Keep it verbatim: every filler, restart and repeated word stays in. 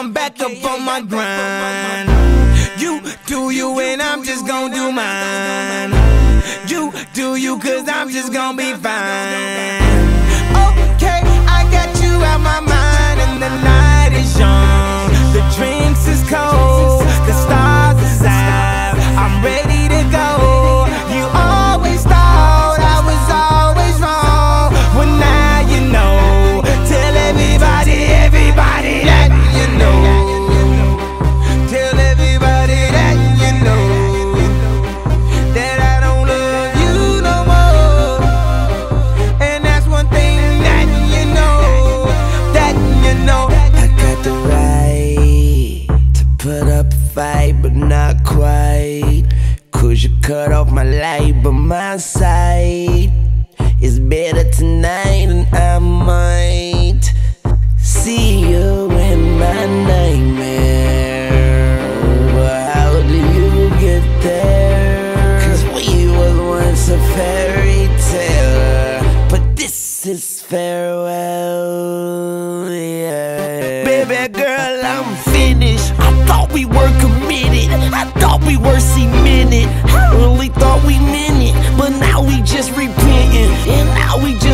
I'm back up on my grind. You do you and I'm just gon' do mine. You do you cause I'm just gon' be fine. Okay, I got you out my mind and the night is young. The drinks is cold, the stars is out. I'm ready to go. You always thought I was always wrong. Well now you know. Tell everybody, everybody that you know. Tell everybody that you know that I don't love you no more. And that's one thing that you know, that you know. I got the right to put up a fight, but not quite. Cause you cut off my light, but my sight is better tonight. And I might see you in my nightmare. But how do you get there? Cause we was once a fairy tale, but this is farewell, yeah. Baby girl, I'm finished. I thought we were committed, I thought we were cemented. I really thought we meant it, but now we just repenting, and now we just